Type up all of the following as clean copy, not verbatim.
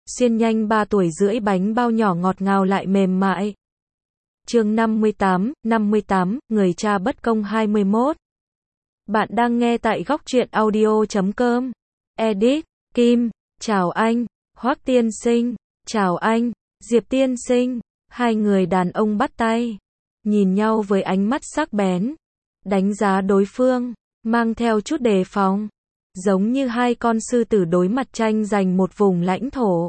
xiên nhanh 3 tuổi rưỡi bánh bao nhỏ ngọt ngào lại mềm mại. Chương 58, người cha bất công 21. Bạn đang nghe tại góc truyện audio.com. Edit, Kim, chào anh, Hoắc tiên sinh, chào anh, Diệp tiên sinh. Hai người đàn ông bắt tay, nhìn nhau với ánh mắt sắc bén, đánh giá đối phương, mang theo chút đề phòng, giống như hai con sư tử đối mặt tranh giành một vùng lãnh thổ.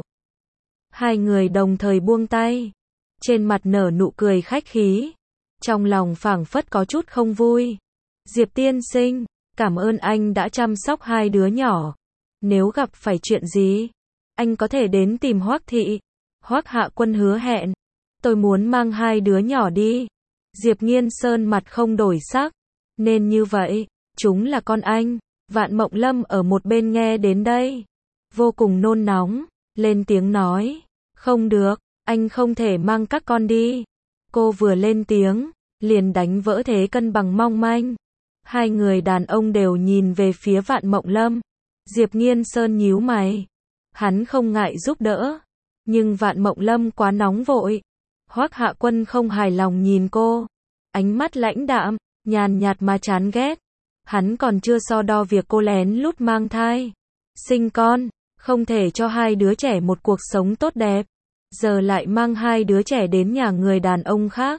Hai người đồng thời buông tay, trên mặt nở nụ cười khách khí, trong lòng phảng phất có chút không vui. Diệp tiên sinh, cảm ơn anh đã chăm sóc hai đứa nhỏ. Nếu gặp phải chuyện gì, anh có thể đến tìm Hoắc thị. Hoắc Hạ Quân hứa hẹn, tôi muốn mang hai đứa nhỏ đi. Diệp Nghiên Sơn mặt không đổi sắc, nên như vậy, chúng là con anh. Vạn Mộng Lâm ở một bên nghe đến đây, vô cùng nôn nóng, lên tiếng nói, không được, anh không thể mang các con đi. Cô vừa lên tiếng, liền đánh vỡ thế cân bằng mong manh. Hai người đàn ông đều nhìn về phía Vạn Mộng Lâm. Diệp Nghiên Sơn nhíu mày, hắn không ngại giúp đỡ, nhưng Vạn Mộng Lâm quá nóng vội. Hoắc Hạ Quân không hài lòng nhìn cô, ánh mắt lãnh đạm, nhàn nhạt mà chán ghét. Hắn còn chưa so đo việc cô lén lút mang thai, sinh con, không thể cho hai đứa trẻ một cuộc sống tốt đẹp, giờ lại mang hai đứa trẻ đến nhà người đàn ông khác.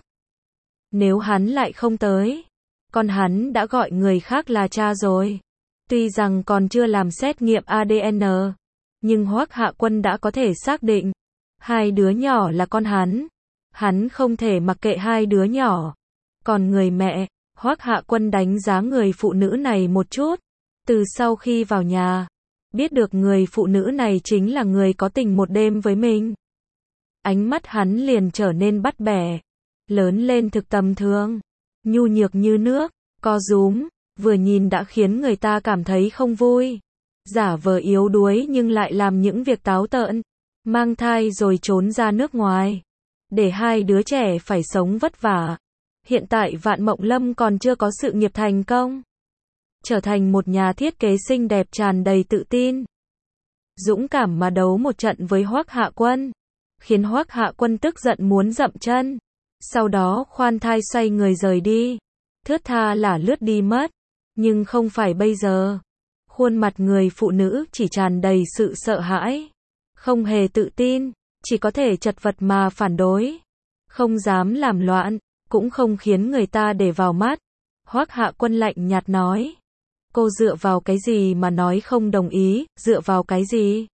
Nếu hắn lại không tới, con hắn đã gọi người khác là cha rồi. Tuy rằng còn chưa làm xét nghiệm ADN, nhưng Hoắc Hạ Quân đã có thể xác định, hai đứa nhỏ là con hắn. Hắn không thể mặc kệ hai đứa nhỏ. Còn người mẹ, Hoắc Hạ Quân đánh giá người phụ nữ này một chút. Từ sau khi vào nhà, biết được người phụ nữ này chính là người có tình một đêm với mình. Ánh mắt hắn liền trở nên bắt bẻ, lớn lên thực tầm thường, nhu nhược như nước, co rúm, vừa nhìn đã khiến người ta cảm thấy không vui. Giả vờ yếu đuối nhưng lại làm những việc táo tợn, mang thai rồi trốn ra nước ngoài, để hai đứa trẻ phải sống vất vả. Hiện tại Vạn Mộng Lâm còn chưa có sự nghiệp thành công, trở thành một nhà thiết kế xinh đẹp tràn đầy tự tin, dũng cảm mà đấu một trận với Hoắc Hạ Quân, khiến Hoắc Hạ Quân tức giận muốn dậm chân, sau đó khoan thai xoay người rời đi, thướt tha là lướt đi mất. Nhưng không phải bây giờ. Khuôn mặt người phụ nữ chỉ tràn đầy sự sợ hãi, không hề tự tin, chỉ có thể chật vật mà phản đối, không dám làm loạn, cũng không khiến người ta để vào mắt. Hoắc Hạ Quân lạnh nhạt nói, cô dựa vào cái gì mà nói không đồng ý, dựa vào cái gì?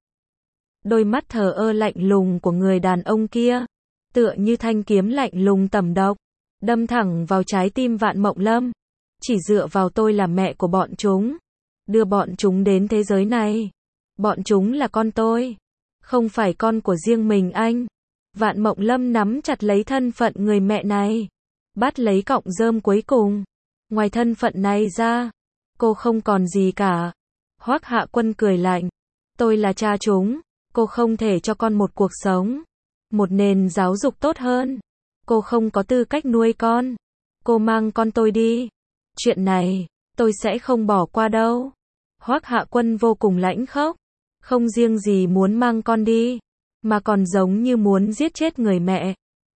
Đôi mắt thờ ơ lạnh lùng của người đàn ông kia, tựa như thanh kiếm lạnh lùng tẩm độc, đâm thẳng vào trái tim Vạn Mộng Lâm. Chỉ dựa vào tôi là mẹ của bọn chúng, đưa bọn chúng đến thế giới này. Bọn chúng là con tôi, không phải con của riêng mình anh. Vạn Mộng Lâm nắm chặt lấy thân phận người mẹ này, bắt lấy cọng rơm cuối cùng. Ngoài thân phận này ra, cô không còn gì cả. Hoắc Hạ Quân cười lạnh, tôi là cha chúng, cô không thể cho con một cuộc sống, một nền giáo dục tốt hơn. Cô không có tư cách nuôi con. Cô mang con tôi đi. Chuyện này, tôi sẽ không bỏ qua đâu. Hoắc Hạ Quân vô cùng lãnh khốc, không riêng gì muốn mang con đi, mà còn giống như muốn giết chết người mẹ.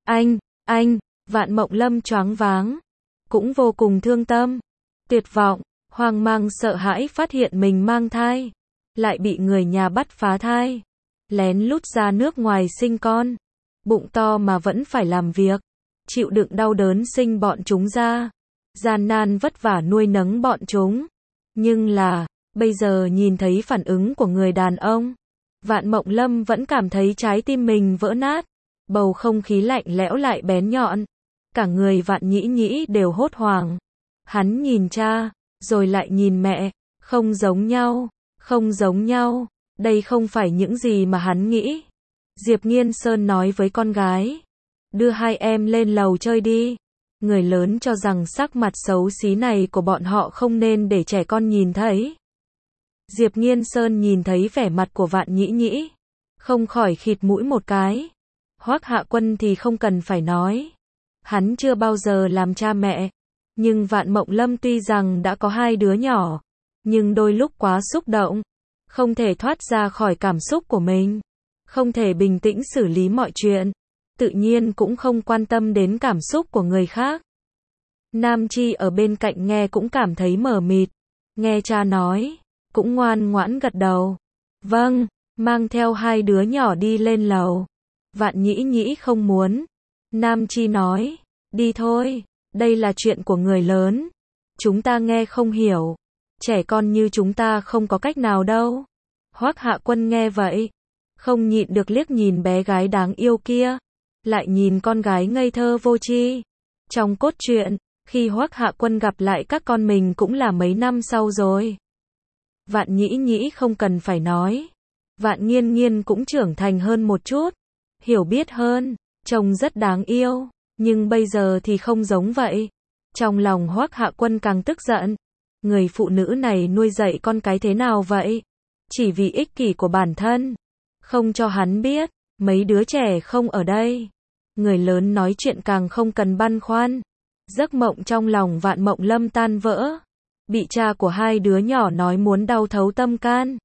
Anh, Vạn Mộng Lâm choáng váng, cũng vô cùng thương tâm, tuyệt vọng, hoang mang sợ hãi phát hiện mình mang thai, lại bị người nhà bắt phá thai, lén lút ra nước ngoài sinh con, bụng to mà vẫn phải làm việc, chịu đựng đau đớn sinh bọn chúng ra, gian nan vất vả nuôi nấng bọn chúng. Nhưng là, bây giờ nhìn thấy phản ứng của người đàn ông, Vạn Mộng Lâm vẫn cảm thấy trái tim mình vỡ nát, bầu không khí lạnh lẽo lại bén nhọn, cả người Vạn Nhĩ Nhĩ đều hốt hoảng. Hắn nhìn cha, rồi lại nhìn mẹ, không giống nhau, không giống nhau, đây không phải những gì mà hắn nghĩ. Diệp Nghiên Sơn nói với con gái, đưa hai em lên lầu chơi đi. Người lớn cho rằng sắc mặt xấu xí này của bọn họ không nên để trẻ con nhìn thấy. Diệp Nghiên Sơn nhìn thấy vẻ mặt của Vạn Nhĩ Nhĩ, không khỏi khịt mũi một cái. Hoắc Hạ Quân thì không cần phải nói, hắn chưa bao giờ làm cha mẹ, nhưng Vạn Mộng Lâm tuy rằng đã có hai đứa nhỏ, nhưng đôi lúc quá xúc động, không thể thoát ra khỏi cảm xúc của mình. không thể bình tĩnh xử lý mọi chuyện, tự nhiên cũng không quan tâm đến cảm xúc của người khác. Nam Chi ở bên cạnh nghe cũng cảm thấy mờ mịt, nghe cha nói, cũng ngoan ngoãn gật đầu. Vâng, mang theo hai đứa nhỏ đi lên lầu. Vạn Nhĩ Nhĩ không muốn. Nam Chi nói, đi thôi, đây là chuyện của người lớn. Chúng ta nghe không hiểu. Trẻ con như chúng ta không có cách nào đâu. Hoắc Hạ Quân nghe vậy, không nhịn được liếc nhìn bé gái đáng yêu kia, lại nhìn con gái ngây thơ vô tri. Trong cốt truyện, khi Hoắc Hạ Quân gặp lại các con mình cũng là mấy năm sau rồi. Vạn Nhĩ Nhĩ không cần phải nói. Vạn Nghiên Nghiên cũng trưởng thành hơn một chút, hiểu biết hơn, trông rất đáng yêu, nhưng bây giờ thì không giống vậy. Trong lòng Hoắc Hạ Quân càng tức giận. Người phụ nữ này nuôi dạy con cái thế nào vậy? Chỉ vì ích kỷ của bản thân. Không cho hắn biết, mấy đứa trẻ không ở đây. Người lớn nói chuyện càng không cần băn khoăn. Giấc mộng trong lòng Vạn Mộng Lâm tan vỡ. Bị cha của hai đứa nhỏ nói muốn đau thấu tâm can.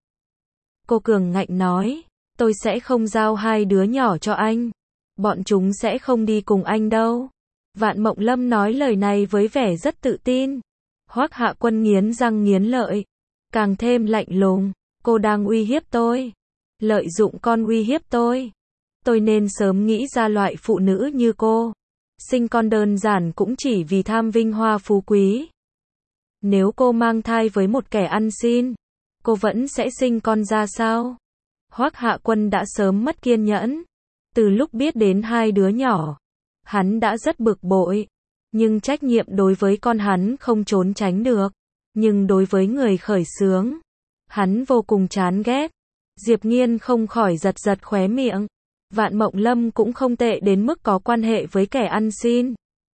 Cô cường ngạnh nói, tôi sẽ không giao hai đứa nhỏ cho anh. Bọn chúng sẽ không đi cùng anh đâu. Vạn Mộng Lâm nói lời này với vẻ rất tự tin. Hoắc Hạ Quân nghiến răng nghiến lợi, càng thêm lạnh lùng. Cô đang uy hiếp tôi. Lợi dụng con uy hiếp tôi. Tôi nên sớm nghĩ ra loại phụ nữ như cô. Sinh con đơn giản cũng chỉ vì tham vinh hoa phú quý. Nếu cô mang thai với một kẻ ăn xin, cô vẫn sẽ sinh con ra sao? Hoắc Hạ Quân đã sớm mất kiên nhẫn. Từ lúc biết đến hai đứa nhỏ, hắn đã rất bực bội. Nhưng trách nhiệm đối với con hắn không trốn tránh được. Nhưng đối với người khởi xướng, hắn vô cùng chán ghét. Diệp Nghiên không khỏi giật giật khóe miệng. Vạn Mộng Lâm cũng không tệ đến mức có quan hệ với kẻ ăn xin.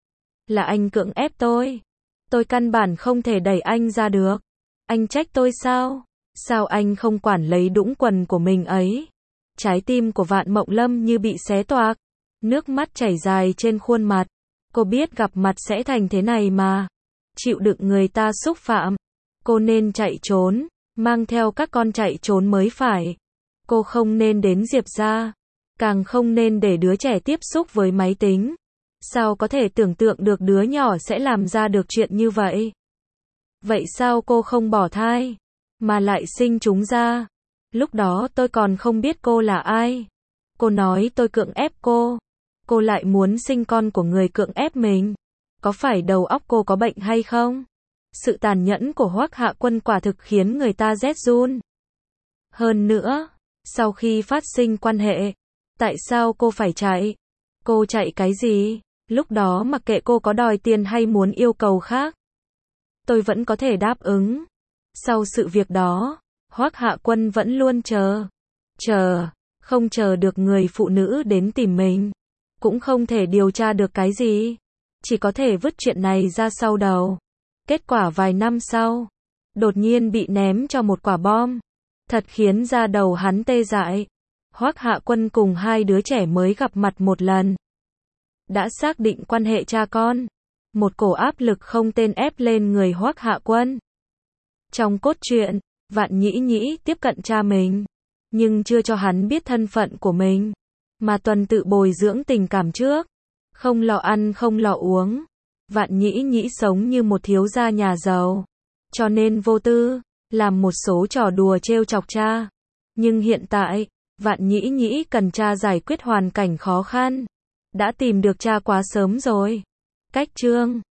Là anh cưỡng ép tôi. Tôi căn bản không thể đẩy anh ra được. Anh trách tôi sao? Sao anh không quản lấy đũng quần của mình ấy? Trái tim của Vạn Mộng Lâm như bị xé toạc. Nước mắt chảy dài trên khuôn mặt. Cô biết gặp mặt sẽ thành thế này mà. Chịu đựng người ta xúc phạm. Cô nên chạy trốn. Mang theo các con chạy trốn mới phải. Cô không nên đến Diệp gia. Càng không nên để đứa trẻ tiếp xúc với máy tính. Sao có thể tưởng tượng được đứa nhỏ sẽ làm ra được chuyện như vậy? Vậy sao cô không bỏ thai, mà lại sinh chúng ra? Lúc đó tôi còn không biết cô là ai. Cô nói tôi cưỡng ép cô. Cô lại muốn sinh con của người cưỡng ép mình. Có phải đầu óc cô có bệnh hay không? Sự tàn nhẫn của Hoắc Hạ Quân quả thực khiến người ta rét run. Hơn nữa, sau khi phát sinh quan hệ, tại sao cô phải chạy? Cô chạy cái gì? Lúc đó mặc kệ cô có đòi tiền hay muốn yêu cầu khác, tôi vẫn có thể đáp ứng. Sau sự việc đó, Hoắc Hạ Quân vẫn luôn chờ, không chờ được người phụ nữ đến tìm mình, cũng không thể điều tra được cái gì, chỉ có thể vứt chuyện này ra sau đầu. Kết quả vài năm sau, đột nhiên bị ném cho một quả bom, thật khiến da đầu hắn tê dại. Hoắc Hạ Quân cùng hai đứa trẻ mới gặp mặt một lần, đã xác định quan hệ cha con. Một cổ áp lực không tên ép lên người Hoắc Hạ Quân. Trong cốt truyện, Vạn Nhĩ Nhĩ tiếp cận cha mình, nhưng chưa cho hắn biết thân phận của mình, mà tuần tự bồi dưỡng tình cảm trước. Không lo ăn không lo uống. Vạn Nhĩ Nhĩ sống như một thiếu gia nhà giàu, cho nên vô tư, làm một số trò đùa trêu chọc cha. Nhưng hiện tại, Vạn Nhĩ Nhĩ cần cha giải quyết hoàn cảnh khó khăn. Đã tìm được cha quá sớm rồi. Cách chương